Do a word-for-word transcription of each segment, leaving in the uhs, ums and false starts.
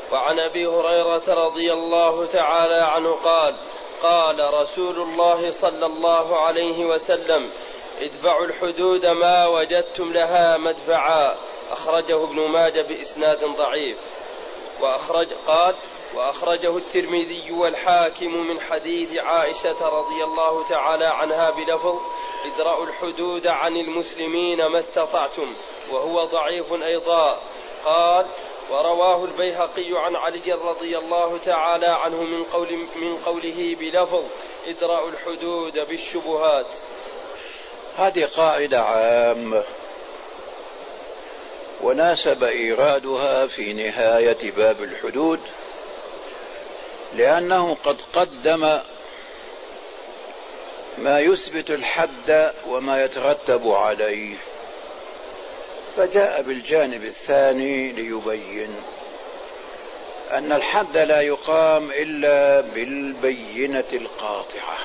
وعن أبي هريرة رضي الله تعالى عنه قال قال رسول الله صلى الله عليه وسلم ادفعوا الحدود ما وجدتم لها مدفعا. أخرجه ابن ماجه بإسناد ضعيف. وأخرج قال وأخرجه الترمذي والحاكم من حديث عائشة رضي الله تعالى عنها بلفظ ادرأوا الحدود عن المسلمين ما استطعتم، وهو ضعيف أيضا. قال ورواه البيهقي عن علي رضي الله تعالى عنه من, قول من قوله بلفظ ادرأوا الحدود بالشبهات. هذه قاعدة عامة وناسب إيرادها في نهاية باب الحدود، لأنه قد قدم ما يثبت الحد وما يترتب عليه، فجاء بالجانب الثاني ليبين أن الحد لا يقام إلا بالبينة القاطعة.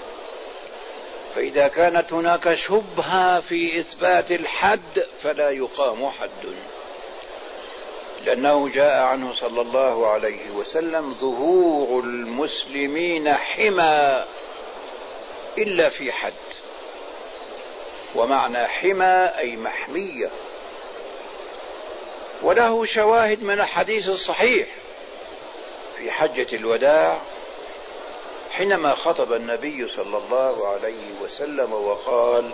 فإذا كانت هناك شبهة في إثبات الحد فلا يقام حد، لأنه جاء عنه صلى الله عليه وسلم ظهور المسلمين حمى إلا في حد، ومعنى حمى أي محمية. وله شواهد من الحديث الصحيح في حجة الوداع حينما خطب النبي صلى الله عليه وسلم وقال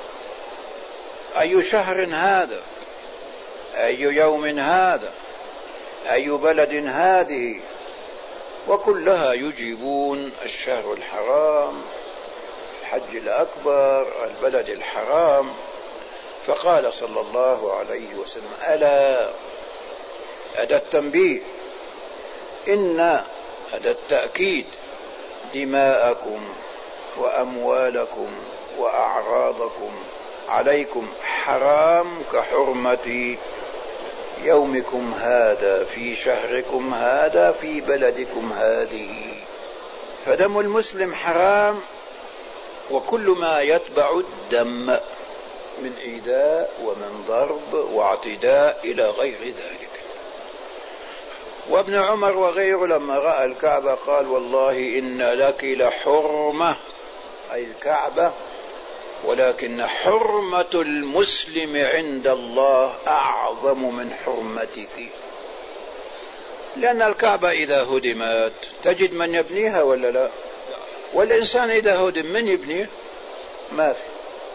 أي شهر هذا، أي يوم هذا، أي بلد هذه، وكلها يجيبون الشهر الحرام، الحج الأكبر، البلد الحرام. فقال صلى الله عليه وسلم ألا، أدى التنبيه، إن أدى التأكيد، دماءكم وأموالكم وأعراضكم عليكم حرام كحرمة يومكم هذا في شهركم هذا في بلدكم هذه. فدم المسلم حرام، وكل ما يتبع الدم من إيذاء ومن ضرب واعتداء إلى غير ذلك. وابن عمر وغيره لما رأى الكعبة قال والله إن لك لحرمة، أي الكعبة، ولكن حرمة المسلم عند الله أعظم من حرمتك، لأن الكعبة إذا هدمت تجد من يبنيها ولا لا؟ والإنسان إذا هدم من يبنيه؟ ما في،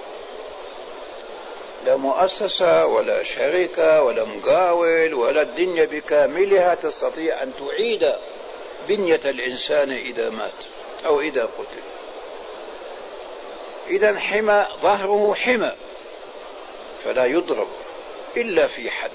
لا مؤسسة ولا شركة ولا مقاول ولا الدنيا بكاملها تستطيع أن تعيد بنية الإنسان إذا مات أو إذا قتل. إذن حمى ظهره حمى، فلا يضرب إلا في حد.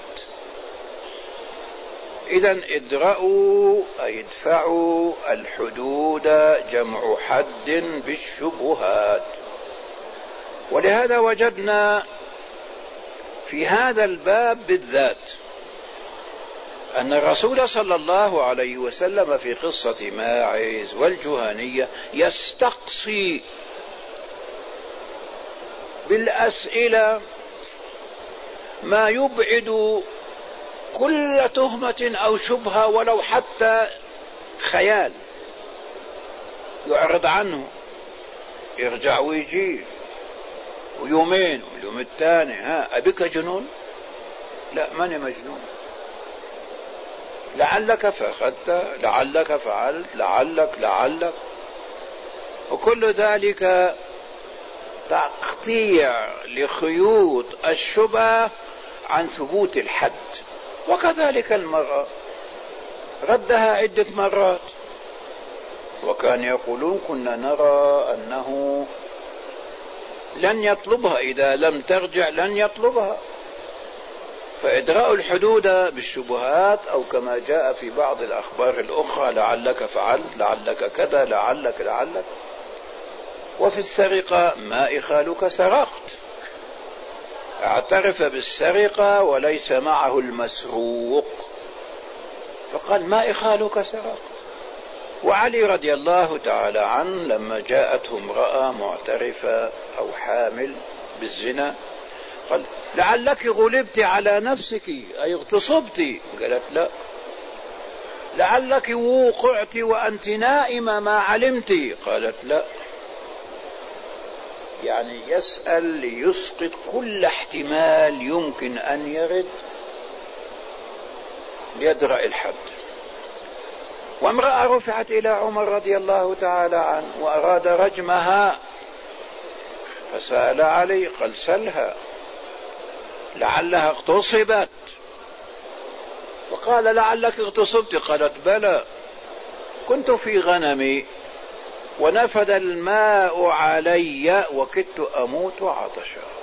إذن ادرأوا أي ادفعوا الحدود، جمع حد بالشبهات. ولهذا وجدنا في هذا الباب بالذات أن الرسول صلى الله عليه وسلم في قصة ماعز والجهنية يستقصي بالأسئلة ما يبعد كل تهمة أو شبهة ولو حتى خيال، يعرض عنه، يرجع ويجي ويومين واليوم الثاني ها أبيك جنون؟ لا ماني مجنون، لعلك فأخذت، لعلك فعلت، لعلك لعلك وكل ذلك تقطيع لخيوط الشبهة عن ثبوت الحد. وكذلك المرأة ردها عدة مرات، وكان يقولون كنا نرى أنه لن يطلبها، إذا لم ترجع لن يطلبها. فإدراء الحدود بالشبهات، أو كما جاء في بعض الأخبار الأخرى لعلك فعلت، لعلك كذا، لعلك لعلك. وفي السرقة ما إخالك سرقت، اعترف بالسرقة وليس معه المسروق، فقال ما إخالك سرقت. وعلي رضي الله تعالى عنه لما جاءته امرأة معترفة أو حامل بالزنا قال لعلك غلبت على نفسك أي اغتصبت، قالت لا، لعلك وقعت وأنت نائمة ما علمت. قالت لا. يعني يسأل ليسقط كل احتمال يمكن أن يرد يدرأ الحد. وامرأة رفعت إلى عمر رضي الله تعالى عنه وأراد رجمها، فسأل علي قال سلها لعلها اغتصبت، وقال لعلك اغتصبت؟ قالت بلى، كنت في غنمي ونفد الماء علي وكدت أموت عطشا.